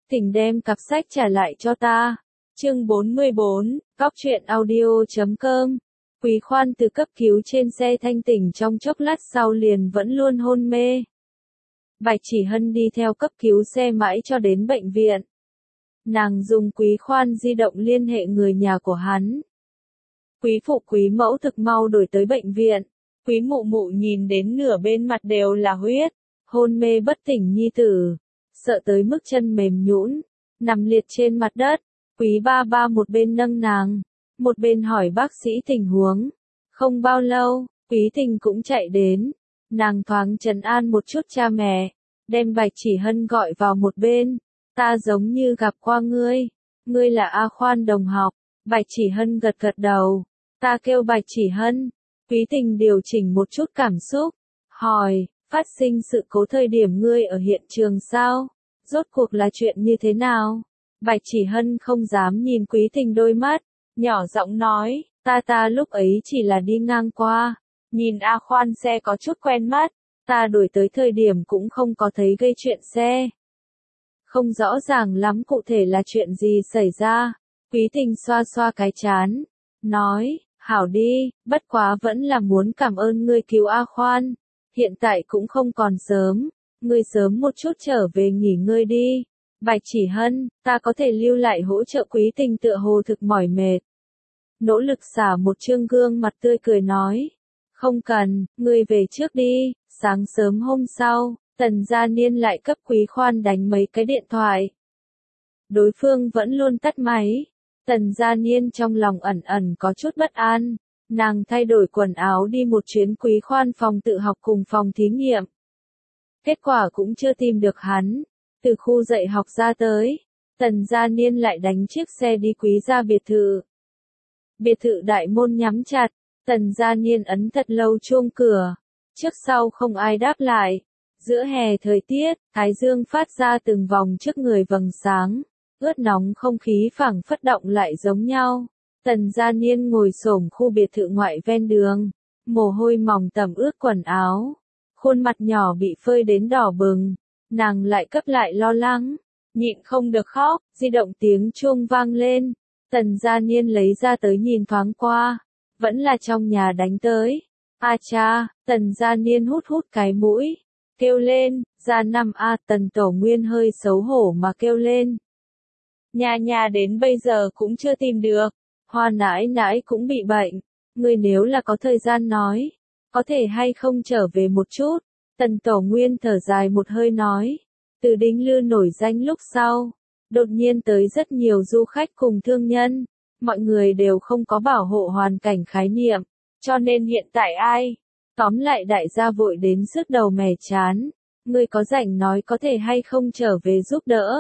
Tình đem cặp sách trả lại cho ta. Chương 44, Góc truyện audio.com. Quý Khoan từ cấp cứu trên xe thanh tỉnh trong chốc lát sau liền vẫn luôn hôn mê. Bạch Chỉ Hân đi theo cấp cứu xe mãi cho đến bệnh viện. Nàng dùng Quý Khoan di động liên hệ người nhà của hắn. Quý phụ quý mẫu thực mau đổi tới bệnh viện. Quý mụ mụ nhìn đến nửa bên mặt đều là huyết, hôn mê bất tỉnh nhi tử, sợ tới mức chân mềm nhũn, nằm liệt trên mặt đất. Quý ba ba một bên nâng nàng, một bên hỏi bác sĩ tình huống. Không bao lâu, Quý Tình cũng chạy đến. Nàng thoáng trấn an một chút cha mẹ, đem Bạch Chỉ Hân gọi vào một bên. Ta giống như gặp qua ngươi. Ngươi là A Khoan đồng học. Bạch Chỉ Hân gật gật đầu. Ta kêu Bạch Chỉ Hân. Quý Tình điều chỉnh một chút cảm xúc, hỏi, phát sinh sự cố thời điểm ngươi ở hiện trường sao? Rốt cuộc là chuyện như thế nào? Bạch Chỉ Hân không dám nhìn Quý Tình đôi mắt, nhỏ giọng nói, ta lúc ấy chỉ là đi ngang qua, nhìn A Khoan xe có chút quen mắt, ta đuổi tới thời điểm cũng không có thấy gây chuyện xe. Không rõ ràng lắm cụ thể là chuyện gì xảy ra. Quý Tình xoa xoa cái trán, nói, hảo đi, bất quá vẫn là muốn cảm ơn ngươi cứu A Khoan. Hiện tại cũng không còn sớm, ngươi sớm một chút trở về nghỉ ngơi đi. Bạch Chỉ Hân, ta có thể lưu lại hỗ trợ. Quý Tình tựa hồ thực mỏi mệt. Nỗ lực xả một trương gương mặt tươi cười nói. Không cần, ngươi về trước đi. Sáng sớm hôm sau, Tần Gia Niên lại cấp Quý Khoan đánh mấy cái điện thoại. Đối phương vẫn luôn tắt máy. Tần Gia Niên trong lòng ẩn ẩn có chút bất an. Nàng thay đổi quần áo đi một chuyến Quý Khoan phòng tự học cùng phòng thí nghiệm. Kết quả cũng chưa tìm được hắn. Từ khu dạy học ra tới, Tần Gia Niên lại đánh chiếc xe đi Quý gia biệt thự. Biệt thự đại môn nhắm chặt, Tần Gia Niên ấn thật lâu chuông cửa. Trước sau không ai đáp lại. Giữa hè thời tiết, thái dương phát ra từng vòng trước người vầng sáng. Ướt nóng không khí phảng phất động lại giống nhau. Tần Gia Niên ngồi xổm khu biệt thự ngoại ven đường, mồ hôi mỏng tẩm ướt quần áo, khuôn mặt nhỏ bị phơi đến đỏ bừng, nàng lại cấp lại lo lắng, nhịn không được khóc. Di động tiếng chuông vang lên, Tần Gia Niên lấy ra tới nhìn thoáng qua, vẫn là trong nhà đánh tới. A cha, Tần Gia Niên hút hút cái mũi, kêu lên, Gia Năm A. Tần Tổ Nguyên hơi xấu hổ mà kêu lên. Nhà đến bây giờ cũng chưa tìm được. Hoa nãi nãi cũng bị bệnh. Ngươi nếu là có thời gian nói, có thể hay không trở về một chút. Tần Tổ Nguyên thở dài một hơi nói. Từ Đinh Lư nổi danh lúc sau, đột nhiên tới rất nhiều du khách cùng thương nhân. Mọi người đều không có bảo hộ hoàn cảnh khái niệm. Cho nên hiện tại ai? Tóm lại đại gia vội đến sức đầu mẻ chán. Ngươi có rảnh nói có thể hay không trở về giúp đỡ.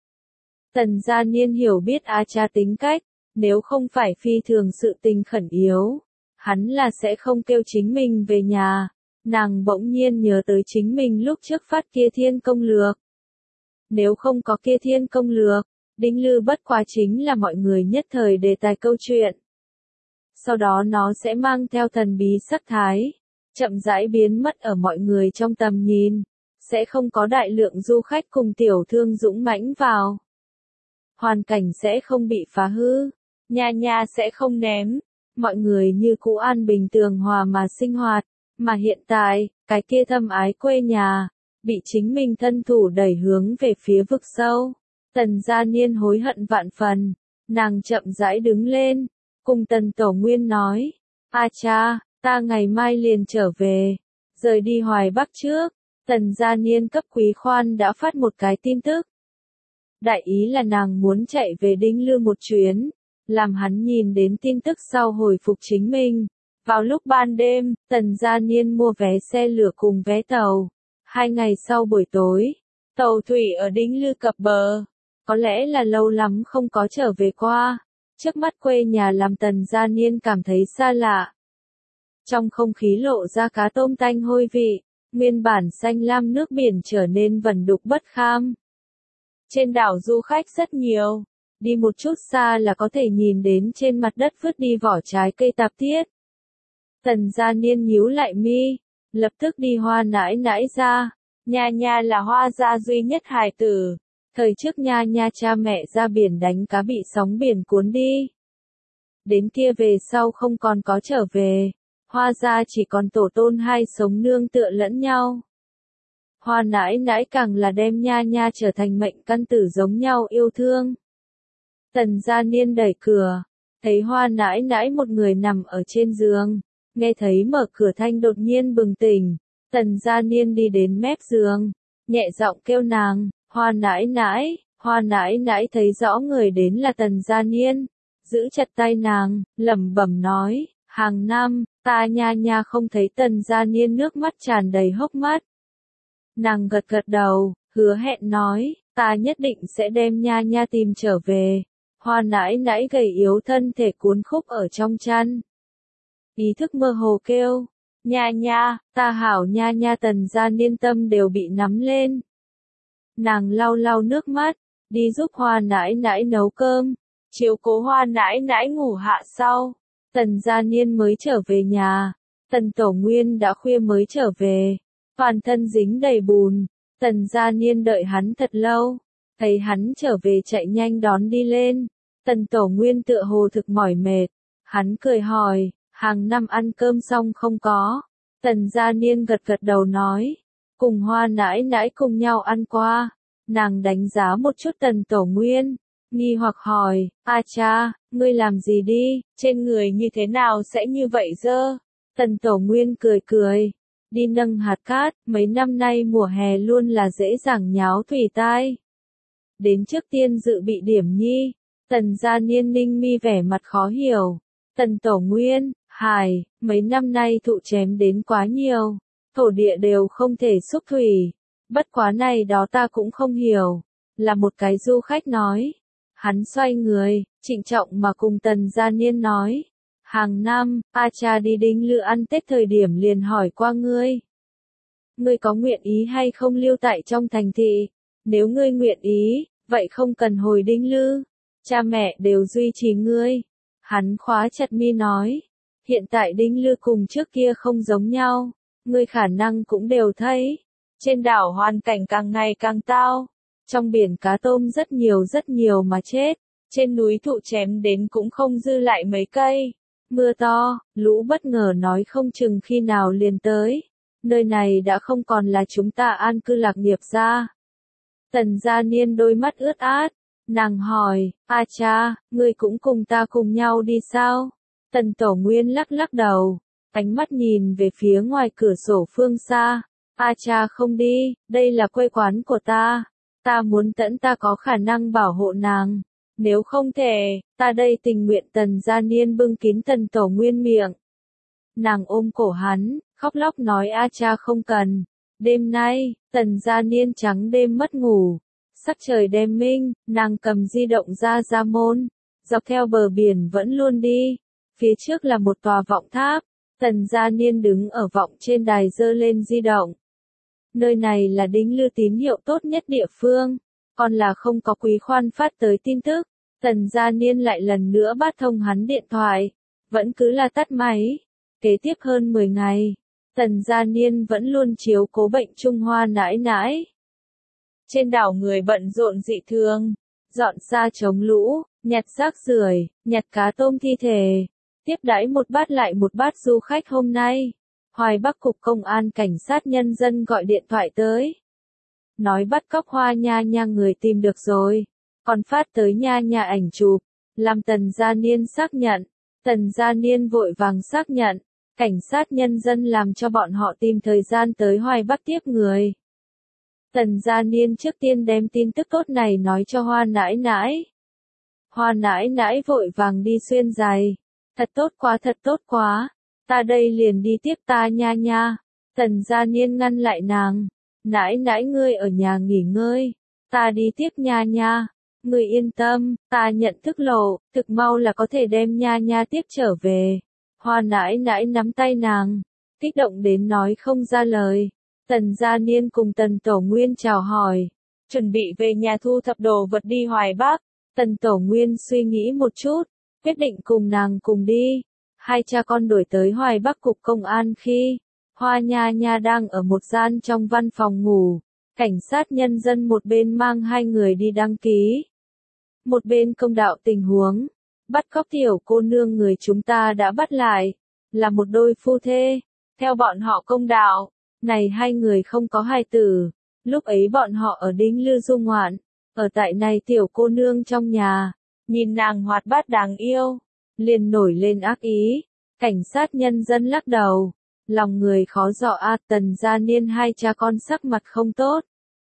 Tần Gia Niên hiểu biết A cha tính cách. Nếu không phải phi thường sự tình khẩn yếu, hắn là sẽ không kêu chính mình về nhà. Nàng bỗng nhiên nhớ tới chính mình lúc trước phát kia thiên công lược. Nếu không có kia thiên công lược, Đinh Lư bất quá chính là mọi người nhất thời đề tài câu chuyện. Sau đó nó sẽ mang theo thần bí sắc thái, chậm rãi biến mất ở mọi người trong tầm nhìn, sẽ không có đại lượng du khách cùng tiểu thương dũng mãnh vào. Hoàn cảnh sẽ không bị phá hư. Nhà sẽ không ném, mọi người như cũ an bình tường hòa mà sinh hoạt, mà hiện tại, cái kia thâm ái quê nhà, bị chính mình thân thủ đẩy hướng về phía vực sâu. Tần Gia Niên hối hận vạn phần, nàng chậm rãi đứng lên, cùng Tần Tổ Nguyên nói, A cha, ta ngày mai liền trở về, rời đi Hoài Bắc trước. Tần Gia Niên cấp Quý Khoan đã phát một cái tin tức. Đại ý là nàng muốn chạy về Đinh Lư một chuyến. Làm hắn nhìn đến tin tức sau hồi phục chính mình. Vào lúc ban đêm, Tần Gia Niên mua vé xe lửa cùng vé tàu. 2 ngày sau buổi tối, tàu thủy ở Đinh Lư cập bờ. Có lẽ là lâu lắm không có trở về qua. Trước mắt quê nhà làm Tần Gia Niên cảm thấy xa lạ. Trong không khí lộ ra cá tôm tanh hôi vị, nguyên bản xanh lam nước biển trở nên vẩn đục bất kham. Trên đảo du khách rất nhiều. Đi một chút xa là có thể nhìn đến trên mặt đất vứt đi vỏ trái cây tạp thiết. Tần Gia Niên nhíu lại mi, lập tức đi Hoa nãi nãi ra. Nhà là Hoa gia duy nhất hài tử. Thời trước Nha Nha cha mẹ ra biển đánh cá bị sóng biển cuốn đi. Đến kia về sau không còn có trở về. Hoa gia chỉ còn tổ tôn hai sống nương tựa lẫn nhau. Hoa nãi nãi càng là đem Nha Nha trở thành mệnh căn tử giống nhau yêu thương. Tần Gia Niên đẩy cửa, thấy Hoa nãi nãi một người nằm ở trên giường, nghe thấy mở cửa thanh đột nhiên bừng tỉnh. Tần Gia Niên đi đến mép giường, nhẹ giọng kêu nàng, Hoa nãi nãi. Hoa nãi nãi thấy rõ người đến là Tần Gia Niên, giữ chặt tay nàng, lẩm bẩm nói, hàng năm, ta Nha Nha không thấy Tần Gia Niên nước mắt tràn đầy hốc mắt. Nàng gật gật đầu, hứa hẹn nói, ta nhất định sẽ đem Nha Nha tìm trở về. Hoa nãi nãi gầy yếu thân thể cuốn khúc ở trong chăn. Ý thức mơ hồ kêu, Nha Nha, ta hảo Nha Nha. Tần Gia Niên tâm đều bị nắm lên. Nàng lau lau nước mắt, đi giúp Hoa nãi nãi nấu cơm, chiếu cố Hoa nãi nãi ngủ hạ sau. Tần Gia Niên mới trở về nhà, Tần Tổ Nguyên đã khuya mới trở về, toàn thân dính đầy bùn. Tần Gia Niên đợi hắn thật lâu, thấy hắn trở về chạy nhanh đón đi lên. Tần Tổ Nguyên tựa hồ thực mỏi mệt, hắn cười hỏi, hàng năm ăn cơm xong không có? Tần Gia Niên gật gật đầu nói, cùng Hoa nãi nãi cùng nhau ăn qua. Nàng đánh giá một chút Tần Tổ Nguyên, nghi hoặc hỏi, a cha, ngươi làm gì đi, trên người như thế nào sẽ như vậy dơ? Tần Tổ Nguyên cười cười, đi nâng hạt cát, mấy năm nay mùa hè luôn là dễ dàng nháo thủy tai. Đến trước tiên dự bị điểm nhi. Tần Gia Niên ninh mi vẻ mặt khó hiểu. Tần Tổ Nguyên, hài, mấy năm nay thụ chém đến quá nhiều, thổ địa đều không thể xúc thủy. Bất quá này đó ta cũng không hiểu, là một cái du khách nói. Hắn xoay người, trịnh trọng mà cùng Tần Gia Niên nói, hàng năm, a cha đi Đinh Lư ăn Tết thời điểm liền hỏi qua ngươi. Ngươi có nguyện ý hay không lưu tại trong thành thị? Nếu ngươi nguyện ý, vậy không cần hồi Đinh Lư. Cha mẹ đều duy trì ngươi. Hắn khóa chặt mi nói, hiện tại Đinh Lư cùng trước kia không giống nhau, ngươi khả năng cũng đều thấy. Trên đảo hoàn cảnh càng ngày càng tao, trong biển cá tôm rất nhiều mà chết, trên núi thụ chém đến cũng không dư lại mấy cây. Mưa to, lũ bất ngờ nói không chừng khi nào liền tới. Nơi này đã không còn là chúng ta an cư lạc nghiệp ra. Tần Gia Niên đôi mắt ướt át. Nàng hỏi, a cha, ngươi cũng cùng ta cùng nhau đi sao? Tần Tổ Nguyên lắc lắc đầu, ánh mắt nhìn về phía ngoài cửa sổ phương xa. A cha không đi, đây là quê quán của ta. Ta muốn tẫn ta có khả năng bảo hộ nàng. Nếu không thể, ta đây tình nguyện. Tần Gia Niên bưng kín Tần Tổ Nguyên miệng. Nàng ôm cổ hắn, khóc lóc nói a cha không cần. Đêm nay, Tần Gia Niên trắng đêm mất ngủ. Sắc trời đêm minh, nàng cầm di động ra môn, dọc theo bờ biển vẫn luôn đi. Phía trước là một tòa vọng tháp, Tần Gia Niên đứng ở vọng trên đài giơ lên di động. Nơi này là Đinh Lư tín hiệu tốt nhất địa phương, còn là không có Quý Khoan phát tới tin tức. Tần Gia Niên lại lần nữa bắt thông hắn điện thoại, vẫn cứ là tắt máy. Kế tiếp hơn 10 ngày, Tần Gia Niên vẫn luôn chiếu cố bệnh Trung Hoa nãi nãi. Trên đảo người bận rộn dị thường, dọn xa chống lũ, nhặt rác rưởi, nhặt cá tôm thi thể, tiếp đãi một bát lại một bát du khách. Hôm nay, Hoài Bắc Cục Công an Cảnh sát Nhân dân gọi điện thoại tới. Nói bắt cóc Hoa Nha Nha người tìm được rồi, còn phát tới Nha Nha ảnh chụp, làm Tần Gia Niên xác nhận. Tần Gia Niên vội vàng xác nhận, Cảnh sát Nhân dân làm cho bọn họ tìm thời gian tới Hoài Bắc tiếp người. Tần Gia Niên trước tiên đem tin tức tốt này nói cho Hoa nãi nãi. Hoa nãi nãi vội vàng đi xuyên giày. Thật tốt quá. Ta đây liền đi tiếp ta Nha Nha. Tần Gia Niên ngăn lại nàng. Nãi nãi ngươi ở nhà nghỉ ngơi. Ta đi tiếp Nha Nha. Ngươi yên tâm, ta nhận thức lộ, thực mau là có thể đem Nha Nha tiếp trở về. Hoa nãi nãi nắm tay nàng, kích động đến nói không ra lời. Tần Gia Niên cùng Tần Tổ Nguyên chào hỏi, chuẩn bị về nhà thu thập đồ vật đi Hoài Bắc. Tần Tổ Nguyên suy nghĩ một chút, quyết định cùng nàng cùng đi. Hai cha con đuổi tới Hoài Bắc Cục Công an khi Hoa Nha Nha đang ở một gian trong văn phòng ngủ. Cảnh sát nhân dân một bên mang hai người đi đăng ký, một bên công đạo tình huống. Bắt cóc tiểu cô nương người chúng ta đã bắt lại, là một đôi phu thê. Theo bọn họ công đạo, này hai người không có hài tử. Lúc ấy bọn họ ở Đinh Lư du ngoạn, ở tại này tiểu cô nương trong nhà, nhìn nàng hoạt bát đáng yêu, liền nổi lên ác ý. Cảnh sát nhân dân lắc đầu, lòng người khó dọ a. Tần Gia Niên hai cha con sắc mặt không tốt.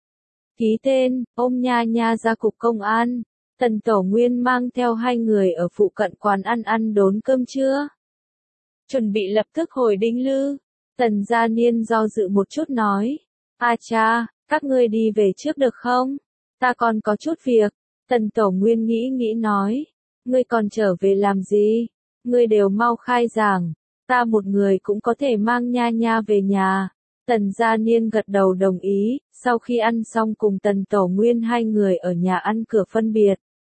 Ký tên, ôm Nha Nha ra cục công an. Tần Tổ Nguyên mang theo hai người ở phụ cận quán ăn đốn cơm trưa. Chuẩn bị lập tức hồi Đinh Lư. Tần Gia Niên do dự một chút nói. A cha, các ngươi đi về trước được không? Ta còn có chút việc. Tần Tổ Nguyên nghĩ nói. Ngươi còn trở về làm gì? Ngươi đều mau khai giảng. Ta một người cũng có thể mang Nha Nha về nhà. Tần Gia Niên gật đầu đồng ý. Sau khi ăn xong cùng Tần Tổ Nguyên hai người ở nhà ăn cửa phân biệt.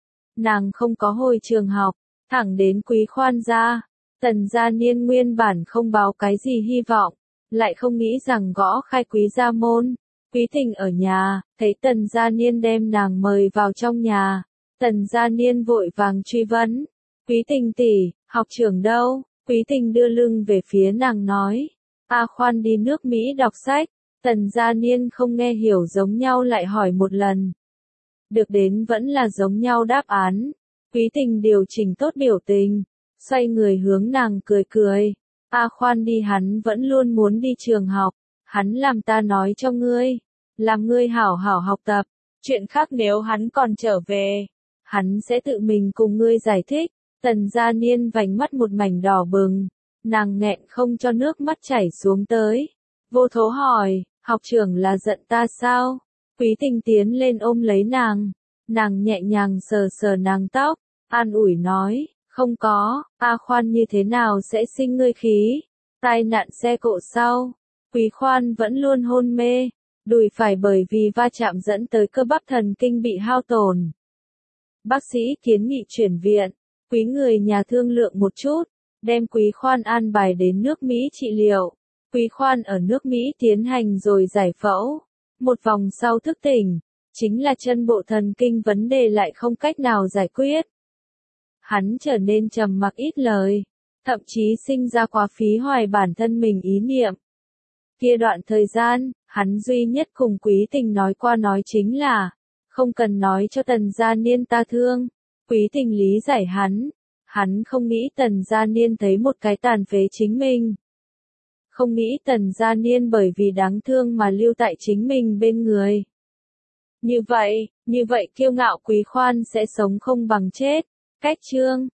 Nàng không có hồi trường học, thẳng đến Quý Khoan ra. Tần Gia Niên nguyên bản không báo cái gì hy vọng, lại không nghĩ rằng gõ khai Quý gia môn. Quý Tình ở nhà, thấy Tần Gia Niên đem nàng mời vào trong nhà. Tần Gia Niên vội vàng truy vấn. Quý Tình tỷ, học trưởng đâu? Quý Tình đưa lưng về phía nàng nói. A Khoan đi nước Mỹ đọc sách. Tần Gia Niên không nghe hiểu giống nhau lại hỏi một lần. Được đến vẫn là giống nhau đáp án. Quý Tình điều chỉnh tốt biểu tình, xoay người hướng nàng cười cười. A Khoan đi, hắn vẫn luôn muốn đi trường học. Hắn làm ta nói cho ngươi, làm ngươi hảo hảo học tập. Chuyện khác nếu hắn còn trở về, hắn sẽ tự mình cùng ngươi giải thích. Tần Gia Niên vành mắt một mảnh đỏ bừng, nàng nghẹn không cho nước mắt chảy xuống tới. Vô thố hỏi, học trưởng là giận ta sao? Quý Tình tiến lên ôm lấy nàng. Nàng nhẹ nhàng sờ sờ nàng tóc, an ủi nói, không có. A Khoan như thế nào sẽ sinh ngươi khí? Tai nạn xe cộ sau. Quý Khoan vẫn luôn hôn mê, đùi phải bởi vì va chạm dẫn tới cơ bắp thần kinh bị hao tổn. Bác sĩ kiến nghị chuyển viện. Quý người nhà thương lượng một chút, đem Quý Khoan an bài đến nước Mỹ trị liệu. Quý Khoan ở nước Mỹ tiến hành rồi giải phẫu. Một vòng sau thức tỉnh, chính là chân bộ thần kinh vấn đề lại không cách nào giải quyết. Hắn trở nên trầm mặc ít lời, thậm chí sinh ra quá phí hoài bản thân mình ý niệm. Kia đoạn thời gian, hắn duy nhất cùng Quý Tình nói qua nói chính là, không cần nói cho Tần Gia Niên ta thương. Quý Tình lý giải hắn không nghĩ Tần Gia Niên thấy một cái tàn phế chính mình. Không nghĩ Tần Gia Niên bởi vì đáng thương mà lưu tại chính mình bên người. Như vậy kiêu ngạo Quý Khoan sẽ sống không bằng chết. Cách chương